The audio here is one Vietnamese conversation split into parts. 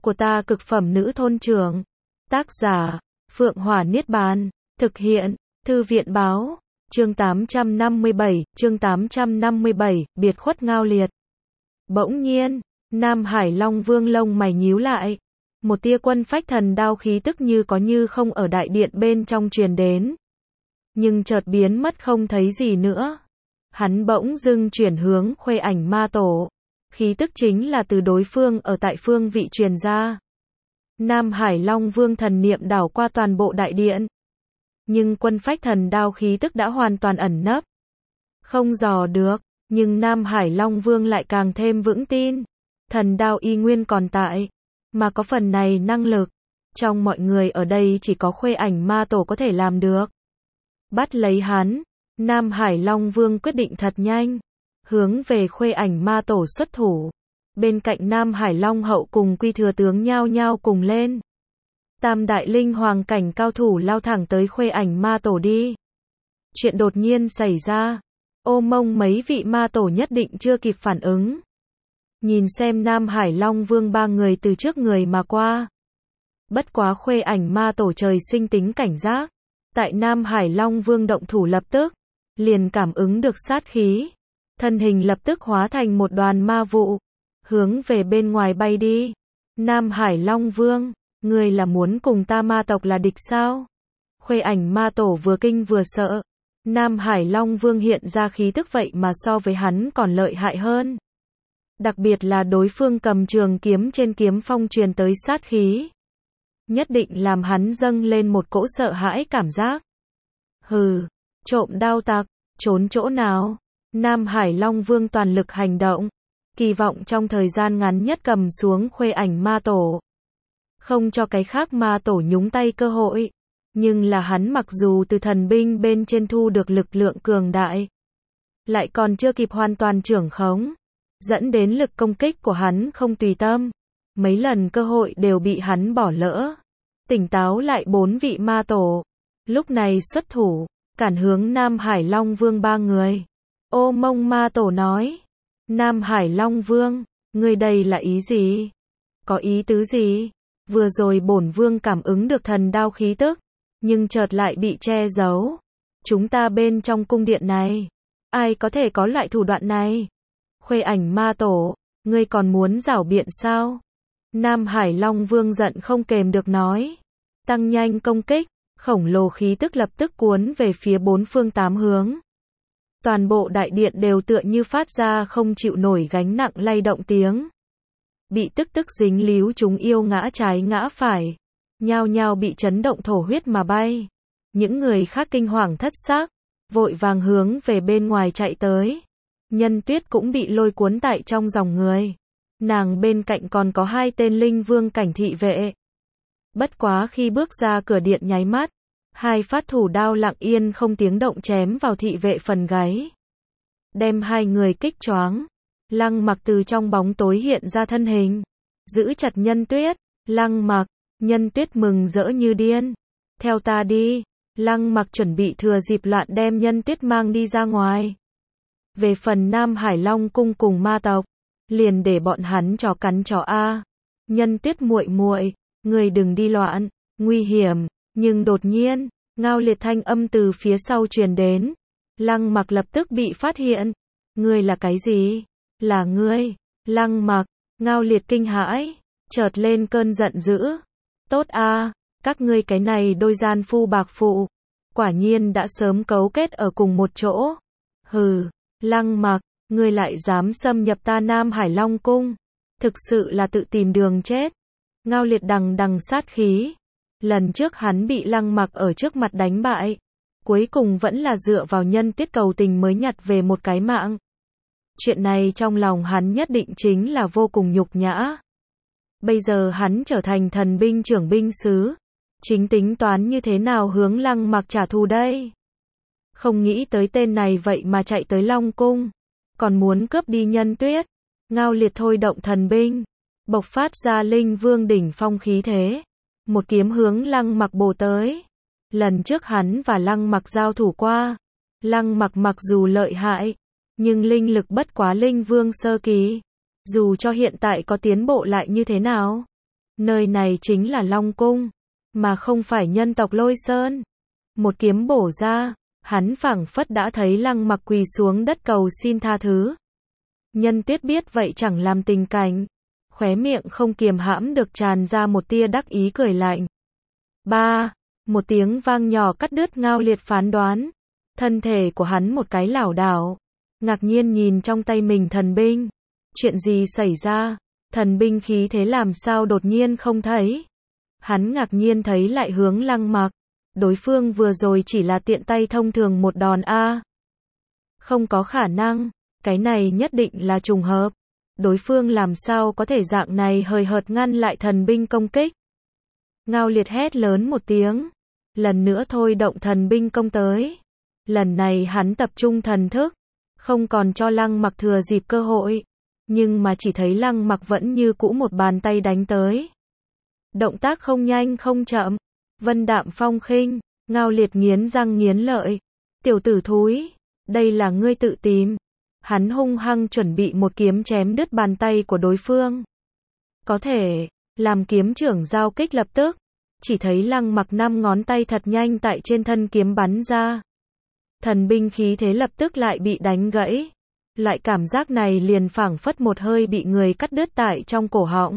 của ta cực phẩm nữ thôn trưởng. Tác giả, Phượng Hỏa Niết Bàn. Thực hiện, Thư viện báo. Chương 857, biệt khuất Ngao Liệt. Bỗng nhiên, Nam Hải Long Vương lông mày nhíu lại. Một tia quân phách thần đao khí tức như có như không ở đại điện bên trong truyền đến. Nhưng chợt biến mất không thấy gì nữa. Hắn bỗng dưng chuyển hướng Khuê Ảnh Ma Tổ. Khí tức chính là từ đối phương ở tại phương vị truyền ra. Nam Hải Long Vương thần niệm đảo qua toàn bộ đại điện. Nhưng quân phách thần đao khí tức đã hoàn toàn ẩn nấp. Không dò được, nhưng Nam Hải Long Vương lại càng thêm vững tin. Thần đao y nguyên còn tại, mà có phần này năng lực. Trong mọi người ở đây chỉ có Khuê Ảnh Ma Tổ có thể làm được. Bắt lấy hắn, Nam Hải Long Vương quyết định thật nhanh. Hướng về Khuê Ảnh Ma Tổ xuất thủ. Bên cạnh Nam Hải Long Hậu cùng Quy Thừa Tướng nhao nhao cùng lên. Tam đại linh hoàng cảnh cao thủ lao thẳng tới Khuê Ảnh Ma Tổ đi. Chuyện đột nhiên xảy ra. Ô mông mấy vị ma tổ nhất định chưa kịp phản ứng. Nhìn xem Nam Hải Long Vương ba người từ trước người mà qua. Bất quá Khuê Ảnh Ma Tổ trời sinh tính cảnh giác. Tại Nam Hải Long Vương động thủ lập tức. Liền cảm ứng được sát khí. Thân hình lập tức hóa thành một đoàn ma vụ. Hướng về bên ngoài bay đi. Nam Hải Long Vương, ngươi là muốn cùng ta ma tộc là địch sao? Khuê Ảnh Ma Tổ vừa kinh vừa sợ. Nam Hải Long Vương hiện ra khí tức vậy mà so với hắn còn lợi hại hơn. Đặc biệt là đối phương cầm trường kiếm trên kiếm phong truyền tới sát khí. Nhất định làm hắn dâng lên một cỗ sợ hãi cảm giác. Hừ, trộm đao tặc, trốn chỗ nào? Nam Hải Long Vương toàn lực hành động. Kỳ vọng trong thời gian ngắn nhất cầm xuống Khuê Ảnh Ma Tổ. Không cho cái khác ma tổ nhúng tay cơ hội. Nhưng là hắn mặc dù từ thần binh bên trên thu được lực lượng cường đại. Lại còn chưa kịp hoàn toàn trưởng khống. Dẫn đến lực công kích của hắn không tùy tâm. Mấy lần cơ hội đều bị hắn bỏ lỡ. Tỉnh táo lại 4 vị ma tổ. Lúc này xuất thủ. Cản hướng Nam Hải Long Vương ba người. Ô mông ma tổ nói. Nam Hải Long Vương, ngươi đây là ý gì? Có ý tứ gì? Vừa rồi bổn vương cảm ứng được thần đao khí tức, nhưng chợt lại bị che giấu. Chúng ta bên trong cung điện này, ai có thể có loại thủ đoạn này? Khuê Ảnh Ma Tổ, ngươi còn muốn giảo biện sao? Nam Hải Long Vương giận không kềm được nói. Tăng nhanh công kích, khổng lồ khí tức lập tức cuốn về phía bốn phương tám hướng. Toàn bộ đại điện đều tựa như phát ra không chịu nổi gánh nặng lay động tiếng. Bị tức dính líu chúng yêu ngã trái ngã phải. Nhao nhao bị chấn động thổ huyết mà bay. Những người khác kinh hoàng thất xác. Vội vàng hướng về bên ngoài chạy tới. Nhân Tuyết cũng bị lôi cuốn tại trong dòng người. Nàng bên cạnh còn có 2 tên linh vương cảnh thị vệ. Bất quá khi bước ra cửa điện nháy mắt. 2 phát thủ đao lặng yên không tiếng động chém vào thị vệ phần gáy. Đem 2 người kích choáng. Lăng Mặc từ trong bóng tối hiện ra thân hình. Giữ chặt Nhân Tuyết. Lăng Mặc, Nhân Tuyết mừng rỡ như điên. Theo ta đi. Lăng Mặc chuẩn bị thừa dịp loạn đem Nhân Tuyết mang đi ra ngoài. Về phần Nam Hải Long cung cùng ma tộc. Liền để bọn hắn chó cắn chó a. Nhân Tuyết muội muội, người đừng đi loạn, nguy hiểm. Nhưng đột nhiên, Ngao Liệt thanh âm từ phía sau truyền đến. Lăng Mặc lập tức bị phát hiện. Ngươi là cái gì? Là ngươi. Lăng Mặc, Ngao Liệt kinh hãi, chợt lên cơn giận dữ. Tốt a, các ngươi cái này đôi gian phu bạc phụ. Quả nhiên đã sớm cấu kết ở cùng một chỗ. Hừ, Lăng Mặc, ngươi lại dám xâm nhập ta Nam Hải Long cung. Thực sự là tự tìm đường chết. Ngao Liệt đằng đằng sát khí. Lần trước hắn bị Lăng Mặc ở trước mặt đánh bại. Cuối cùng vẫn là dựa vào Nhân Tuyết cầu tình mới nhặt về một cái mạng. Chuyện này trong lòng hắn nhất định chính là vô cùng nhục nhã. Bây giờ hắn trở thành thần binh trưởng binh sứ. Chính tính toán như thế nào hướng Lăng Mặc trả thù đây? Không nghĩ tới tên này vậy mà chạy tới Long cung. Còn muốn cướp đi Nhân Tuyết. Ngao Liệt thôi động thần binh. Bộc phát ra linh vương đỉnh phong khí thế. Một kiếm hướng Lăng Mặc bổ tới. Lần trước hắn và Lăng Mặc giao thủ qua. Lăng Mặc mặc dù lợi hại, nhưng linh lực bất quá linh vương sơ kỳ. Dù cho hiện tại có tiến bộ lại như thế nào, Nơi này chính là Long Cung, mà không phải nhân tộc Lôi Sơn. Một kiếm bổ ra, hắn phảng phất đã thấy Lăng Mặc quỳ xuống đất cầu xin tha thứ. Nhân Tuyết biết vậy chẳng làm tình cảnh, khóe miệng không kiềm hãm được tràn ra một tia đắc ý cười lạnh. Ba, một tiếng vang nhỏ cắt đứt Ngao Liệt phán đoán. Thân thể của hắn một cái lảo đảo, ngạc nhiên nhìn trong tay mình thần binh. Chuyện gì xảy ra? Thần binh khí thế làm sao đột nhiên không thấy? Hắn ngạc nhiên thấy lại hướng Lăng Mặc. Đối phương vừa rồi chỉ là tiện tay thông thường một đòn a. Không có khả năng, cái này nhất định là trùng hợp. Đối phương làm sao có thể dạng này hời hợt ngăn lại thần binh công kích? Ngao Liệt hét lớn một tiếng, lần nữa thôi động thần binh công tới. Lần này hắn tập trung thần thức, không còn cho Lăng Mặc thừa dịp cơ hội, nhưng mà chỉ thấy Lăng Mặc vẫn như cũ một bàn tay đánh tới. Động tác không nhanh không chậm, vân đạm phong khinh. Ngao Liệt nghiến răng nghiến lợi, tiểu tử thúi, đây là ngươi tự tìm. Hắn hung hăng chuẩn bị một kiếm chém đứt bàn tay của đối phương. Có thể, làm kiếm trưởng giao kích lập tức, chỉ thấy Lăng Mặc 5 ngón tay thật nhanh tại trên thân kiếm bắn ra. Thần binh khí thế lập tức lại bị đánh gãy. Loại cảm giác này liền phảng phất một hơi bị người cắt đứt tại trong cổ họng.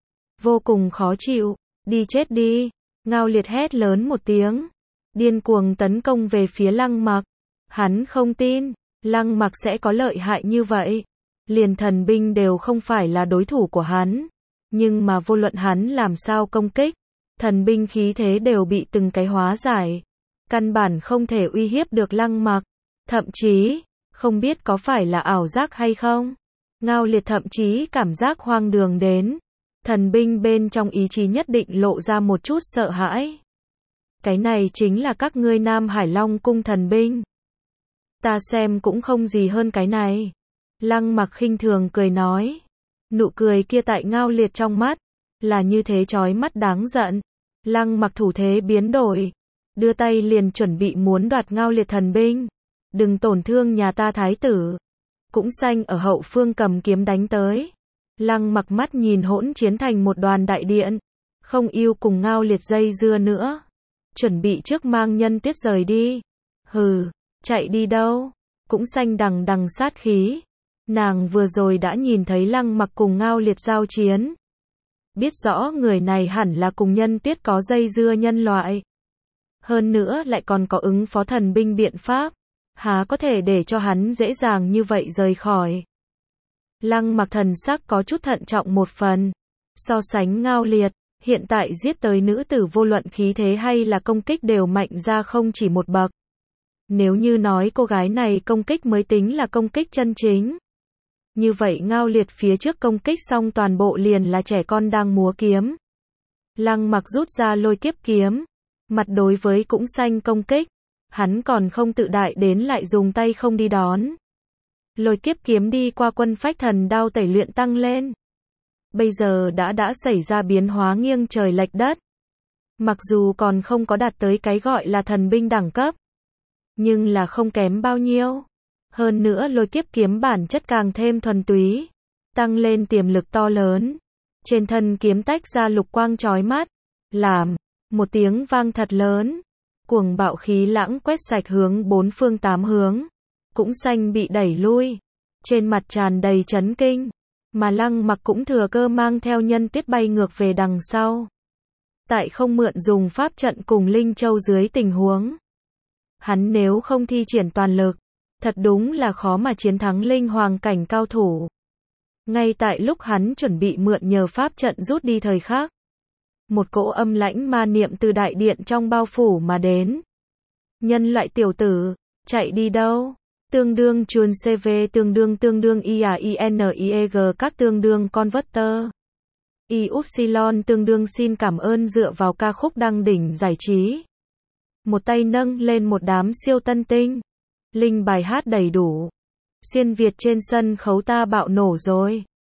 Vô cùng khó chịu, đi chết đi. Ngao Liệt hét lớn một tiếng, điên cuồng tấn công về phía Lăng Mặc. Hắn không tin Lăng Mặc sẽ có lợi hại như vậy. Liền thần binh đều không phải là đối thủ của hắn. Nhưng mà vô luận hắn làm sao công kích, thần binh khí thế đều bị từng cái hóa giải. Căn bản không thể uy hiếp được Lăng Mặc. Thậm chí, không biết có phải là ảo giác hay không, Ngao Liệt thậm chí cảm giác hoang đường đến. Thần binh bên trong ý chí nhất định lộ ra một chút sợ hãi. Cái này chính là các ngươi Nam Hải Long Cung thần binh. Ta xem cũng không gì hơn cái này. Lăng Mặc khinh thường cười nói. Nụ cười kia tại Ngao Liệt trong mắt, là như thế chói mắt đáng giận. Lăng Mặc thủ thế biến đổi, đưa tay liền chuẩn bị muốn đoạt Ngao Liệt thần binh. Đừng tổn thương nhà ta thái tử. Cũng xanh ở hậu phương cầm kiếm đánh tới. Lăng Mặc mắt nhìn hỗn chiến thành một đoàn đại điện, không yêu cùng Ngao Liệt dây dưa nữa. Chuẩn bị trước mang Nhân Tuyết rời đi. Hừ, chạy đi đâu? Cũng xanh đằng đằng sát khí. Nàng vừa rồi đã nhìn thấy Lăng Mặc cùng Ngao Liệt giao chiến. Biết rõ người này hẳn là cùng Nhân Tuyết có dây dưa nhân loại. Hơn nữa lại còn có ứng phó thần binh biện pháp. Há có thể để cho hắn dễ dàng như vậy rời khỏi. Lăng Mặc thần sắc có chút thận trọng một phần. So sánh Ngao Liệt, hiện tại giết tới nữ tử vô luận khí thế hay là công kích đều mạnh ra không chỉ một bậc. Nếu như nói cô gái này công kích mới tính là công kích chân chính. Như vậy Ngao Liệt phía trước công kích xong toàn bộ liền là trẻ con đang múa kiếm. Lăng Mặc rút ra Lôi Kiếp kiếm, mặt đối với cũng xanh công kích. Hắn còn không tự đại đến lại dùng tay không đi đón. Lôi Kiếp kiếm đi qua Quân Phách Thần Đao tẩy luyện tăng lên. Bây giờ đã xảy ra biến hóa nghiêng trời lệch đất. Mặc dù còn không có đạt tới cái gọi là thần binh đẳng cấp, nhưng là không kém bao nhiêu. Hơn nữa Lôi Kiếp kiếm bản chất càng thêm thuần túy, tăng lên tiềm lực to lớn. Trên thân kiếm tách ra lục quang chói mắt, làm một tiếng vang thật lớn. Cuồng bạo khí lãng quét sạch hướng bốn phương tám hướng. Cũng xanh bị đẩy lui. Trên mặt tràn đầy chấn kinh. Mà Lăng Mặc cũng thừa cơ mang theo Nhân Tuyết bay ngược về đằng sau. Tại không mượn dùng pháp trận cùng Linh Châu dưới tình huống. Hắn nếu không thi triển toàn lực, thật đúng là khó mà chiến thắng linh hoàng cảnh cao thủ. Ngay tại lúc hắn chuẩn bị mượn nhờ pháp trận rút đi thời khắc, một cỗ âm lãnh ma niệm từ đại điện trong bao phủ mà đến. Nhân loại tiểu tử, chạy đi đâu? Tương đương chuồn CV tương đương IAINIEG các tương đương converter. Y-Upsilon tương đương xin cảm ơn dựa vào ca khúc đăng đỉnh giải trí. Một tay nâng lên một đám siêu tân tinh. Linh bài hát đầy đủ. Xuyên Việt trên sân khấu ta bạo nổ rồi.